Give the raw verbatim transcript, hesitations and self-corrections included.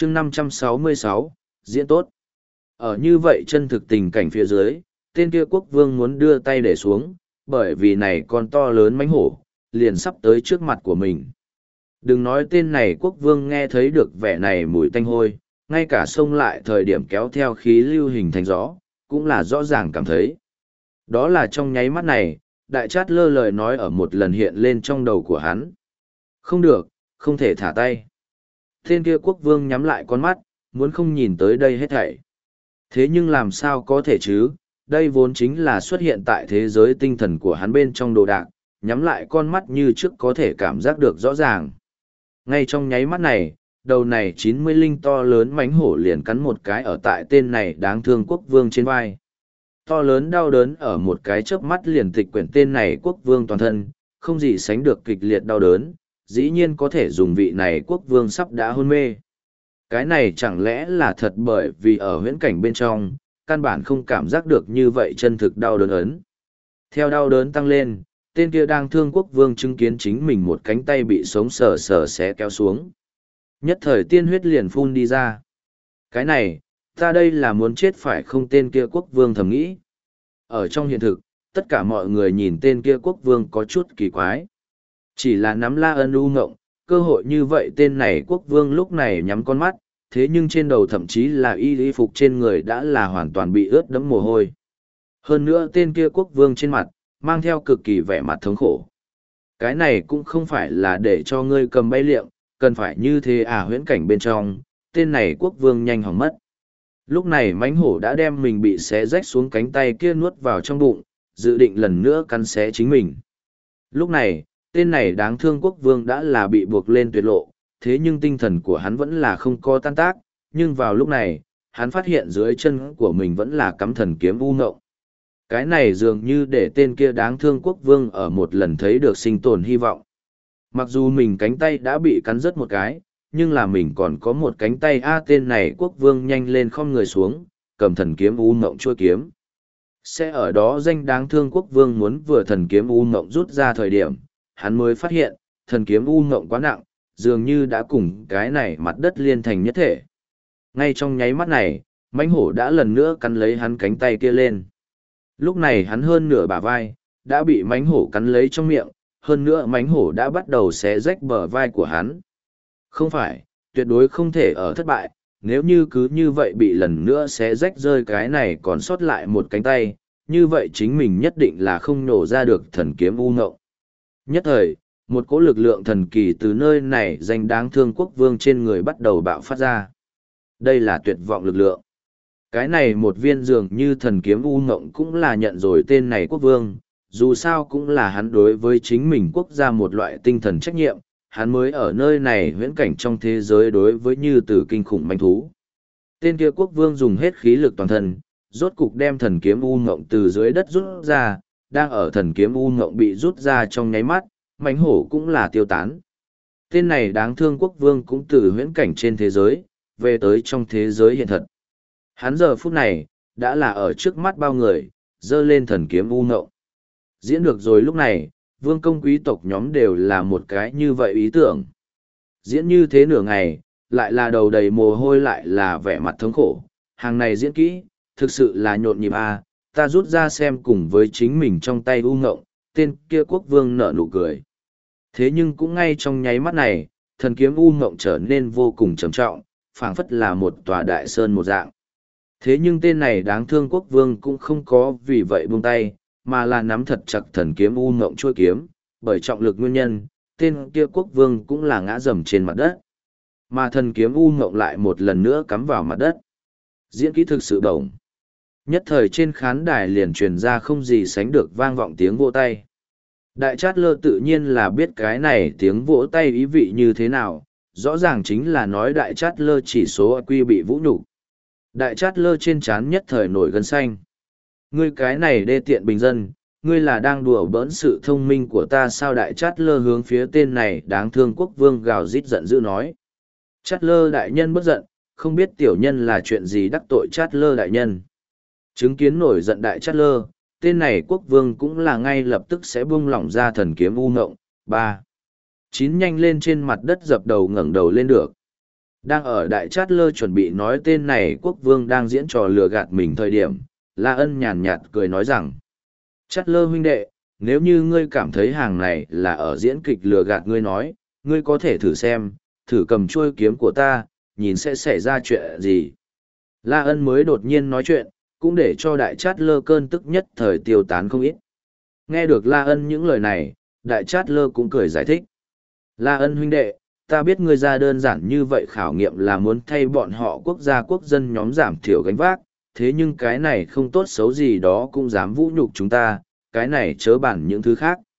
chương năm trăm sáu mươi sáu, diễn tốt. Ở như vậy chân thực tình cảnh phía dưới, tên kia quốc vương muốn đưa tay để xuống, bởi vì này con to lớn mãnh hổ, liền sắp tới trước mặt của mình. Đừng nói tên này quốc vương nghe thấy được vẻ này mùi tanh hôi, ngay cả xông lại thời điểm kéo theo khí lưu hình thành gió, cũng là rõ ràng cảm thấy. Đó là trong nháy mắt này, đại chát lơ lời nói ở một lần hiện lên trong đầu của hắn. Không được, không thể thả tay. Tên kia quốc vương nhắm lại con mắt, muốn không nhìn tới đây hết thảy. Thế nhưng làm sao có thể chứ, đây vốn chính là xuất hiện tại thế giới tinh thần của hắn bên trong đồ đạc, nhắm lại con mắt như trước có thể cảm giác được rõ ràng. Ngay trong nháy mắt này, đầu này chín mươi linh to lớn mãnh hổ liền cắn một cái ở tại tên này đáng thương quốc vương trên vai. To lớn đau đớn ở một cái chớp mắt liền tịch quyển tên này quốc vương toàn thân, không gì sánh được kịch liệt đau đớn, dĩ nhiên có thể dùng vị này quốc vương sắp đã hôn mê. Cái này chẳng lẽ là thật bởi vì ở huyễn cảnh bên trong, căn bản không cảm giác được như vậy chân thực đau đớn ấn. Theo đau đớn tăng lên, tên kia đang thương quốc vương chứng kiến chính mình một cánh tay bị sống sờ sờ xé kéo xuống. Nhất thời tiên huyết liền phun đi ra. Cái này, ta đây là muốn chết phải không, tên kia quốc vương thầm nghĩ. Ở trong hiện thực, tất cả mọi người nhìn tên kia quốc vương có chút kỳ quái. Chỉ là nắm la ân u ngộng, cơ hội như vậy tên này quốc vương lúc này nhắm con mắt, thế nhưng trên đầu thậm chí là y y phục trên người đã là hoàn toàn bị ướt đẫm mồ hôi. Hơn nữa tên kia quốc vương trên mặt, mang theo cực kỳ vẻ mặt thống khổ. Cái này cũng không phải là để cho ngươi cầm bay liệng, cần phải như thế à, huyễn cảnh bên trong, tên này quốc vương nhanh hỏng mất. Lúc này mãnh hổ đã đem mình bị xé rách xuống cánh tay kia nuốt vào trong bụng, dự định lần nữa cắn xé chính mình. Lúc này, tên này đáng thương quốc vương đã là bị buộc lên tuyệt lộ, thế nhưng tinh thần của hắn vẫn là không có tan tác, nhưng vào lúc này, hắn phát hiện dưới chân của mình vẫn là cắm thần kiếm u ngộng. Cái này dường như để tên kia đáng thương quốc vương ở một lần thấy được sinh tồn hy vọng. Mặc dù mình cánh tay đã bị cắn rớt một cái, nhưng là mình còn có một cánh tay a tên này quốc vương nhanh lên khom người xuống, cầm thần kiếm u ngộng chua kiếm. Sẽ ở đó danh đáng thương quốc vương muốn vừa thần kiếm u ngộng rút ra thời điểm, hắn mới phát hiện, thần kiếm u ngộng quá nặng, dường như đã cùng cái này mặt đất liên thành nhất thể. Ngay trong nháy mắt này, mãnh hổ đã lần nữa cắn lấy hắn cánh tay kia lên. Lúc này hắn hơn nửa bả vai, đã bị mãnh hổ cắn lấy trong miệng, hơn nữa mãnh hổ đã bắt đầu xé rách bờ vai của hắn. Không phải, tuyệt đối không thể ở thất bại, nếu như cứ như vậy bị lần nữa xé rách rơi cái này còn sót lại một cánh tay, như vậy chính mình nhất định là không nổ ra được thần kiếm u ngộng. Nhất thời, một cỗ lực lượng thần kỳ từ nơi này danh đáng thương quốc vương trên người bắt đầu bạo phát ra. Đây là tuyệt vọng lực lượng. Cái này một viên dường như thần kiếm u ngộng cũng là nhận rồi tên này quốc vương, dù sao cũng là hắn đối với chính mình quốc gia một loại tinh thần trách nhiệm, hắn mới ở nơi này huyễn cảnh trong thế giới đối với như từ kinh khủng manh thú. Tên kia quốc vương dùng hết khí lực toàn thân, rốt cục đem thần kiếm u ngộng từ dưới đất rút ra, đang ở thần kiếm u ngộng bị rút ra trong nháy mắt, mãnh hổ cũng là tiêu tán. Tên này đáng thương quốc vương cũng từ huyễn cảnh trên thế giới, về tới trong thế giới hiện thật. Hắn giờ phút này, đã là ở trước mắt bao người, dơ lên thần kiếm u ngộng. Diễn được rồi lúc này, vương công quý tộc nhóm đều là một cái như vậy ý tưởng. Diễn như thế nửa ngày, lại là đầu đầy mồ hôi lại là vẻ mặt thống khổ. Hàng này diễn kỹ, thực sự là nhộn nhịp à, ta rút ra xem cùng với chính mình trong tay u ngộng, tên kia quốc vương nở nụ cười. Thế nhưng cũng ngay trong nháy mắt này, thần kiếm u ngộng trở nên vô cùng trầm trọng, phảng phất là một tòa đại sơn một dạng. Thế nhưng tên này đáng thương quốc vương cũng không có vì vậy buông tay, mà là nắm thật chặt thần kiếm u ngộng chuôi kiếm, bởi trọng lực nguyên nhân, tên kia quốc vương cũng là ngã rầm trên mặt đất. Mà thần kiếm u ngộng lại một lần nữa cắm vào mặt đất. Diễn kỹ thực sự đồng. Nhất thời trên khán đài liền truyền ra không gì sánh được vang vọng tiếng vỗ tay. Đại Chát Lơ tự nhiên là biết cái này tiếng vỗ tay ý vị như thế nào, rõ ràng chính là nói Đại Chát Lơ chỉ số i kiu bị vũ nhục. Đại Chát Lơ trên trán nhất thời nổi gân xanh. Ngươi cái này đê tiện bình dân, ngươi là đang đùa bỡn sự thông minh của ta sao? Đại Chát Lơ hướng phía tên này đáng thương quốc vương gào rít giận dữ nói. Chát Lơ đại nhân bất giận, không biết tiểu nhân là chuyện gì đắc tội Chát Lơ đại nhân. Chứng kiến nổi giận Đại Chát Lơ, tên này quốc vương cũng là ngay lập tức sẽ buông lỏng ra thần kiếm u ngộng. Ba chín nhanh lên trên mặt đất dập đầu ngẩng đầu lên được. Đang ở Đại Chát Lơ chuẩn bị nói tên này quốc vương đang diễn trò lừa gạt mình thời điểm, La Ân nhàn nhạt cười nói rằng, Chát Lơ huynh đệ, nếu như ngươi cảm thấy hàng này là ở diễn kịch lừa gạt ngươi nói, ngươi có thể thử xem, thử cầm chuôi kiếm của ta, nhìn sẽ xảy ra chuyện gì. La Ân mới đột nhiên nói chuyện, cũng để cho Đại Chát Lơ cơn tức nhất thời tiêu tán không ít. Nghe được La Ân những lời này, Đại Chát Lơ cũng cười giải thích. La Ân huynh đệ, ta biết ngươi ra đơn giản như vậy khảo nghiệm là muốn thay bọn họ quốc gia quốc dân nhóm giảm thiểu gánh vác, thế nhưng cái này không tốt xấu gì đó cũng dám vũ nhục chúng ta, cái này chớ bản những thứ khác.